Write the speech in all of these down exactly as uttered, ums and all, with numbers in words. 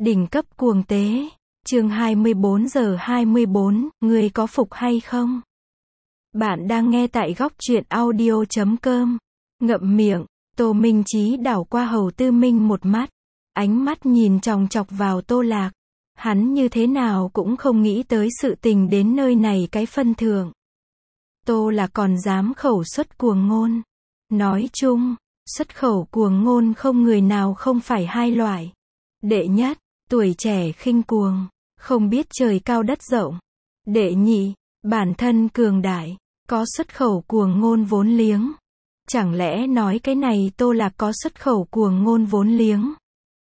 Đỉnh cấp cuồng tế. Chương hai mươi bốn giờ hai mươi bốn, ngươi có phục hay không? Bạn đang nghe tại góc truyện audio chấm com. Ngậm miệng, Tô Minh Chí đảo qua Hầu Tư Minh một mắt. Ánh mắt nhìn chòng chọc vào Tô Lạc. Hắn như thế nào cũng không nghĩ tới sự tình đến nơi này cái phân thượng. Tô Lạc còn dám khẩu xuất cuồng ngôn. Nói chung, xuất khẩu cuồng ngôn không người nào không phải hai loại. Đệ nhất, tuổi trẻ khinh cuồng, không biết trời cao đất rộng. Đệ nhị, bản thân cường đại, có xuất khẩu cuồng ngôn vốn liếng. Chẳng lẽ nói cái này Tô Lạc có xuất khẩu cuồng ngôn vốn liếng?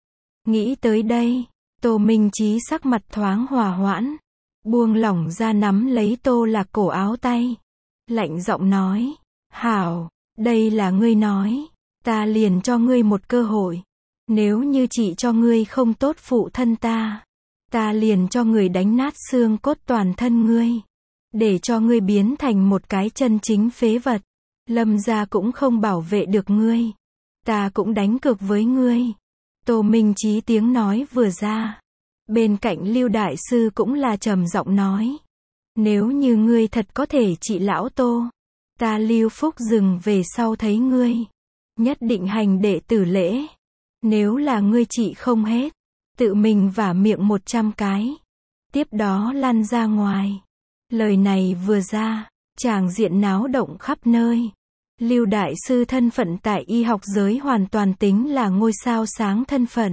Nghĩ tới đây, Tô Minh Chí sắc mặt thoáng hòa hoãn, buông lỏng ra nắm lấy Tô Lạc cổ áo tay. Lạnh giọng nói, hảo, đây là ngươi nói, ta liền cho ngươi một cơ hội. Nếu như chỉ cho ngươi không tốt phụ thân ta, ta liền cho ngươi đánh nát xương cốt toàn thân ngươi, để cho ngươi biến thành một cái chân chính phế vật. Lâm gia cũng không bảo vệ được ngươi, ta cũng đánh cược với ngươi. Tô Minh Chí tiếng nói vừa ra, bên cạnh Lưu đại sư cũng là trầm giọng nói, nếu như ngươi thật có thể trị lão Tô, ta Lưu Phúc Dừng về sau thấy ngươi, nhất định hành đệ tử lễ. Nếu là ngươi trị không hết, tự mình vả miệng một trăm cái, tiếp đó lăn ra ngoài. Lời này vừa ra, tràng diện náo động khắp nơi. Lưu đại sư thân phận tại y học giới hoàn toàn tính là ngôi sao sáng thân phận.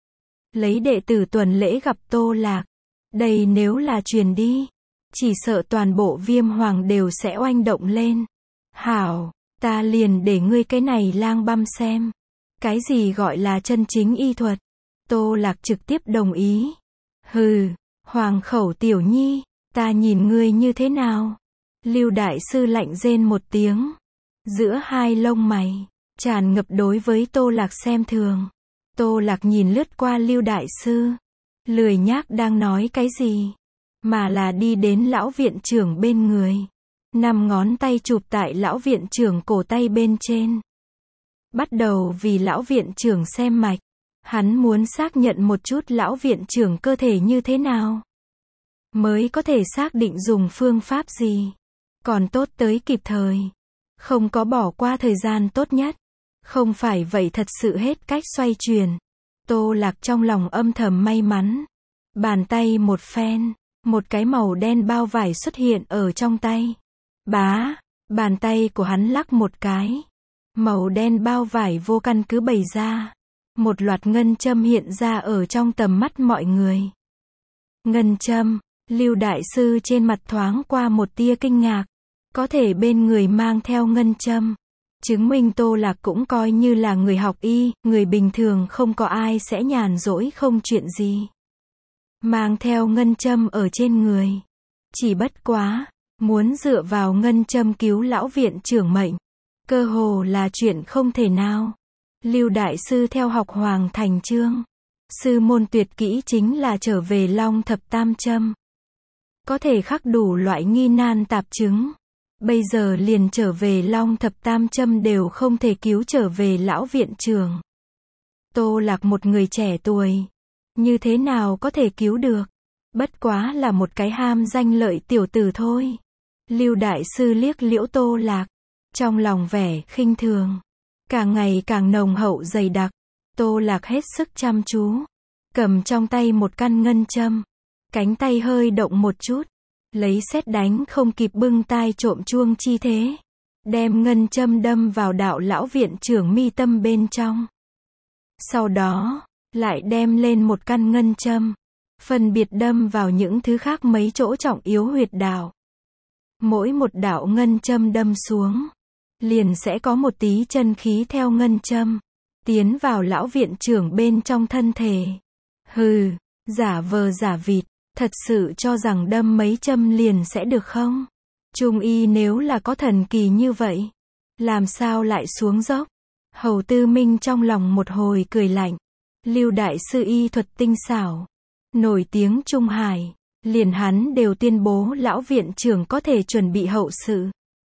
Lấy đệ tử tuần lễ gặp Tô Lạc, đây nếu là truyền đi, chỉ sợ toàn bộ Viêm Hoàng đều sẽ oanh động lên. Hảo, ta liền để ngươi cái này lang băm xem. Cái gì gọi là chân chính y thuật? Tô Lạc trực tiếp đồng ý. Hừ, Hoàng khẩu tiểu nhi, ta nhìn ngươi như thế nào? Lưu đại sư lạnh rên một tiếng. Giữa hai lông mày, tràn ngập đối với Tô Lạc xem thường. Tô Lạc nhìn lướt qua Lưu đại sư, lười nhác đang nói cái gì, mà là đi đến lão viện trưởng bên người. Năm ngón tay chụp tại lão viện trưởng cổ tay bên trên. Bắt đầu vì lão viện trưởng xem mạch. Hắn muốn xác nhận một chút lão viện trưởng cơ thể như thế nào, mới có thể xác định dùng phương pháp gì. Còn tốt tới kịp thời, không có bỏ qua thời gian tốt nhất. Không phải vậy thật sự hết cách xoay chuyển. Tô Lạc trong lòng âm thầm may mắn. Bàn tay một phen, một cái màu đen bao vải xuất hiện ở trong tay. Bá, bàn tay của hắn lắc một cái. Màu đen bao vải vô căn cứ bày ra. Một loạt ngân châm hiện ra ở trong tầm mắt mọi người. Ngân châm, Lưu đại sư trên mặt thoáng qua một tia kinh ngạc. Có thể bên người mang theo ngân châm, chứng minh Tô Lạc cũng coi như là người học y, người bình thường không có ai sẽ nhàn rỗi không chuyện gì. Mang theo ngân châm ở trên người. Chỉ bất quá, muốn dựa vào ngân châm cứu lão viện trưởng mệnh, cơ hồ là chuyện không thể nào. Lưu đại sư theo học Hoàng Thành Chương, sư môn tuyệt kỹ chính là trở về Long Thập Tam Châm. Có thể khắc đủ loại nghi nan tạp chứng. Bây giờ liền trở về Long Thập Tam Châm đều không thể cứu trở về lão viện trưởng. Tô Lạc một người trẻ tuổi, như thế nào có thể cứu được? Bất quá là một cái ham danh lợi tiểu tử thôi. Lưu đại sư liếc liễu Tô Lạc, trong lòng vẻ khinh thường càng ngày càng nồng hậu dày đặc. Tô Lạc hết sức chăm chú, cầm trong tay một căn ngân châm, cánh tay hơi động một chút, lấy sét đánh không kịp bưng tai trộm chuông chi thế, đem ngân châm đâm vào đạo lão viện trưởng mi tâm bên trong. Sau đó, lại đem lên một căn ngân châm, phân biệt đâm vào những thứ khác mấy chỗ trọng yếu huyệt đạo. Mỗi một đạo ngân châm đâm xuống, liền sẽ có một tí chân khí theo ngân châm, tiến vào lão viện trưởng bên trong thân thể. Hừ, giả vờ giả vịt. Thật sự cho rằng đâm mấy châm liền sẽ được không? Trung y nếu là có thần kỳ như vậy, làm sao lại xuống dốc? Hầu Tư Minh trong lòng một hồi cười lạnh. Lưu đại sư y thuật tinh xảo, nổi tiếng Trung Hải, liền hắn đều tuyên bố lão viện trưởng có thể chuẩn bị hậu sự.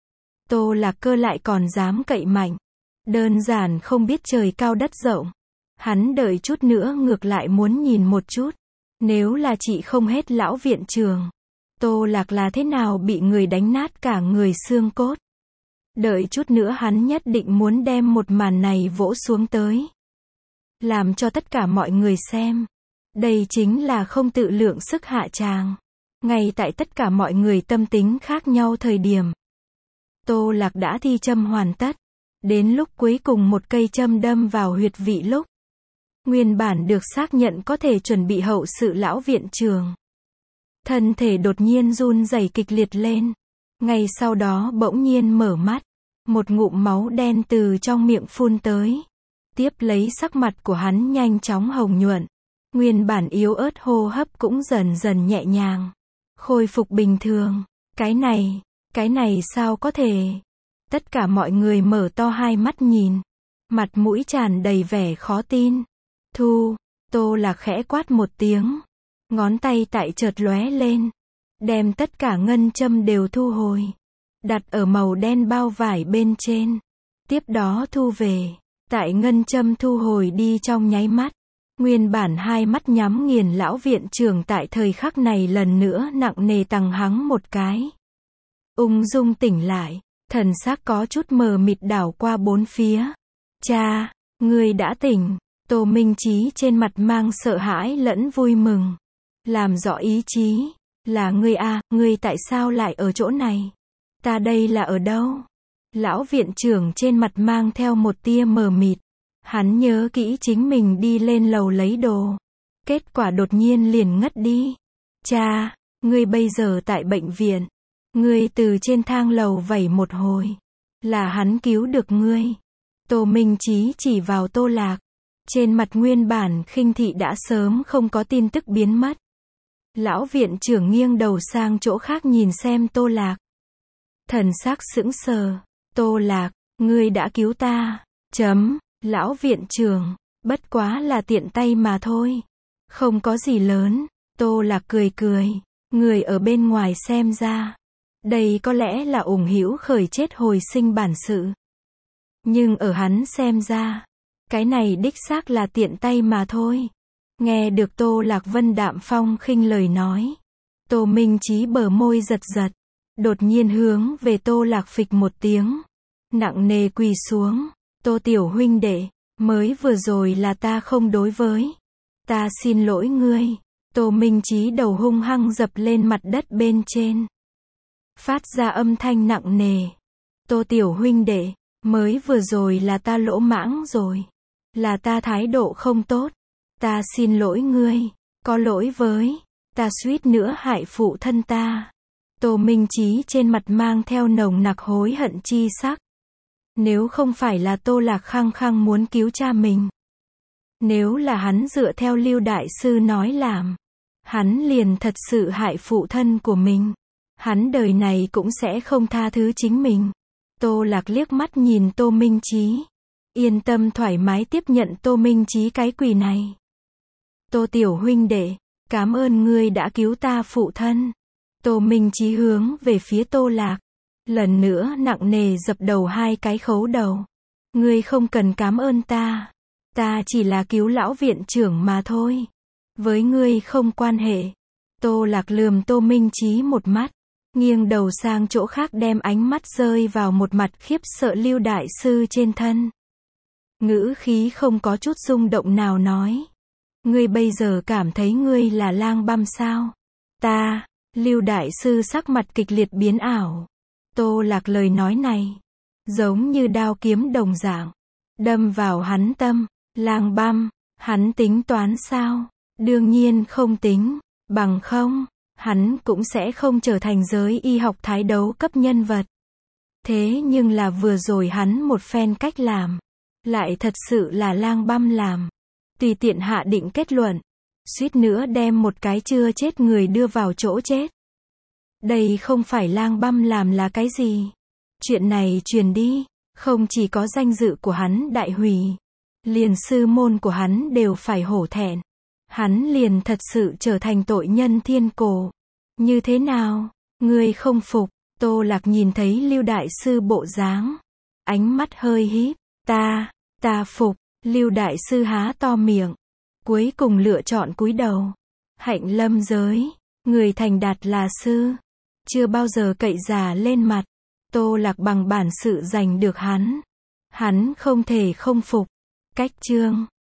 Tô Lạc Cơ lại còn dám cậy mạnh, đơn giản không biết trời cao đất rộng. Hắn đợi chút nữa ngược lại muốn nhìn một chút. Nếu là chị không hết lão viện trưởng. Tô Lạc là thế nào bị người đánh nát cả người xương cốt. Đợi chút nữa hắn nhất định muốn đem một màn này vỗ xuống tới. Làm cho tất cả mọi người xem. Đây chính là không tự lượng sức hạ tràng. Ngay tại tất cả mọi người tâm tính khác nhau thời điểm. Tô Lạc đã thi châm hoàn tất. Đến lúc cuối cùng một cây châm đâm vào huyệt vị lúc. Nguyên bản được xác nhận có thể chuẩn bị hậu sự lão viện trưởng. Thân thể đột nhiên run rẩy kịch liệt lên. Ngay sau đó bỗng nhiên mở mắt. Một ngụm máu đen từ trong miệng phun tới. Tiếp lấy sắc mặt của hắn nhanh chóng hồng nhuận. Nguyên bản yếu ớt hô hấp cũng dần dần nhẹ nhàng. Khôi phục bình thường. Cái này, cái này sao có thể? Tất cả mọi người mở to hai mắt nhìn. Mặt mũi tràn đầy vẻ khó tin. Thu, Tô Lạc khẽ quát một tiếng. Ngón tay tại chợt lóe lên. Đem tất cả ngân châm đều thu hồi. Đặt ở màu đen bao vải bên trên. Tiếp đó thu về. Tại ngân châm thu hồi đi trong nháy mắt. Nguyên bản hai mắt nhắm nghiền lão viện trưởng tại thời khắc này lần nữa nặng nề tằng hắng một cái. Ung dung tỉnh lại. Thần xác có chút mờ mịt đảo qua bốn phía. Cha, ngươi đã tỉnh. Tô Minh Chí trên mặt mang sợ hãi lẫn vui mừng. Làm rõ ý chí. Là ngươi à, ngươi tại sao lại ở chỗ này? Ta đây là ở đâu? Lão viện trưởng trên mặt mang theo một tia mờ mịt. Hắn nhớ kỹ chính mình đi lên lầu lấy đồ. Kết quả đột nhiên liền ngất đi. Cha, ngươi bây giờ tại bệnh viện. Ngươi từ trên thang lầu vẩy một hồi. Là hắn cứu được ngươi. Tô Minh Chí chỉ vào Tô Lạc. Trên mặt nguyên bản khinh thị đã sớm không có tin tức biến mất. Lão viện trưởng nghiêng đầu sang chỗ khác nhìn xem Tô Lạc. Thần sắc sững sờ. Tô Lạc, ngươi đã cứu ta. Chấm, lão viện trưởng, bất quá là tiện tay mà thôi. Không có gì lớn. Tô Lạc cười cười. Người ở bên ngoài xem ra. Đây có lẽ là ủng hữu khởi chết hồi sinh bản sự. Nhưng ở hắn xem ra. Cái này đích xác là tiện tay mà thôi. Nghe được Tô Lạc Vân đạm phong khinh lời nói. Tô Minh Chí bờ môi giật giật. Đột nhiên hướng về Tô Lạc phịch một tiếng. Nặng nề quỳ xuống. Tô tiểu huynh đệ, mới vừa rồi là ta không đối với. Ta xin lỗi ngươi. Tô Minh Chí đầu hung hăng dập lên mặt đất bên trên. Phát ra âm thanh nặng nề. Tô tiểu huynh đệ, mới vừa rồi là ta lỗ mãng rồi. Là ta thái độ không tốt. Ta xin lỗi ngươi. Có lỗi với. Ta suýt nữa hại phụ thân ta. Tô Minh Chí trên mặt mang theo nồng nặc hối hận chi sắc. Nếu không phải là Tô Lạc khăng khăng muốn cứu cha mình. Nếu là hắn dựa theo Lưu Đại Sư nói làm. Hắn liền thật sự hại phụ thân của mình. Hắn đời này cũng sẽ không tha thứ chính mình. Tô Lạc liếc mắt nhìn Tô Minh Chí. Yên tâm thoải mái tiếp nhận Tô Minh Chí cái quỳ này. Tô tiểu huynh đệ, cảm ơn ngươi đã cứu ta phụ thân. Tô Minh Chí hướng về phía Tô Lạc. Lần nữa nặng nề dập đầu hai cái khấu đầu. Ngươi không cần cảm ơn ta. Ta chỉ là cứu lão viện trưởng mà thôi. Với ngươi không quan hệ. Tô Lạc lườm Tô Minh Chí một mắt. Nghiêng đầu sang chỗ khác đem ánh mắt rơi vào một mặt khiếp sợ Lưu Đại Sư trên thân. Ngữ khí không có chút rung động nào nói. Ngươi bây giờ cảm thấy ngươi là lang băm sao? Ta, Lưu Đại Sư sắc mặt kịch liệt biến ảo. Tô Lạc lời nói này, giống như đao kiếm đồng dạng, đâm vào hắn tâm. Lang băm, hắn tính toán sao? Đương nhiên không tính, bằng không, hắn cũng sẽ không trở thành giới y học thái đấu cấp nhân vật. Thế nhưng là vừa rồi hắn một phen cách làm, lại thật sự là lang băm làm. Tùy tiện hạ định kết luận, suýt nữa đem một cái chưa chết người đưa vào chỗ chết. Đây không phải lang băm làm là cái gì? Chuyện này truyền đi, không chỉ có danh dự của hắn đại hủy, liền sư môn của hắn đều phải hổ thẹn. Hắn liền thật sự trở thành tội nhân thiên cổ. Như thế nào? Ngươi không phục? Tô Lạc nhìn thấy Lưu Đại Sư bộ dáng, ánh mắt hơi híp. Ta, ta phục. Lưu đại sư há to miệng, cuối cùng lựa chọn cúi đầu. Hạnh lâm giới, người thành đạt là sư, chưa bao giờ cậy giả lên mặt. Tô Lạc bằng bản sự giành được hắn, hắn không thể không phục. Cách chương